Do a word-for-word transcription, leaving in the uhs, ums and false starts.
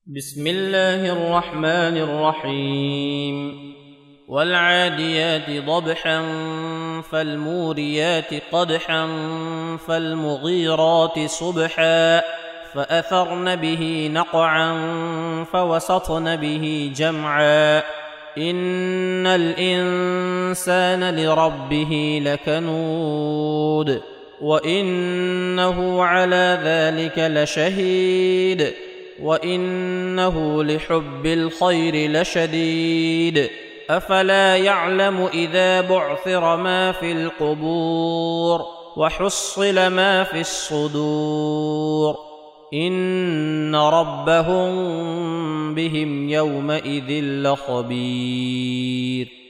بسم الله الرحمن الرحيم والعاديات ضبحا فالموريات قدحا فالمغيرات صبحا فأثرن به نقعا فوسطن به جمعا إن الإنسان لربه لكنود وإنه على ذلك لشهيد وإنه لحب الخير لشديد أفلا يعلم إذا بعثر ما في القبور وحصل ما في الصدور إن ربهم بهم يومئذ لخبير.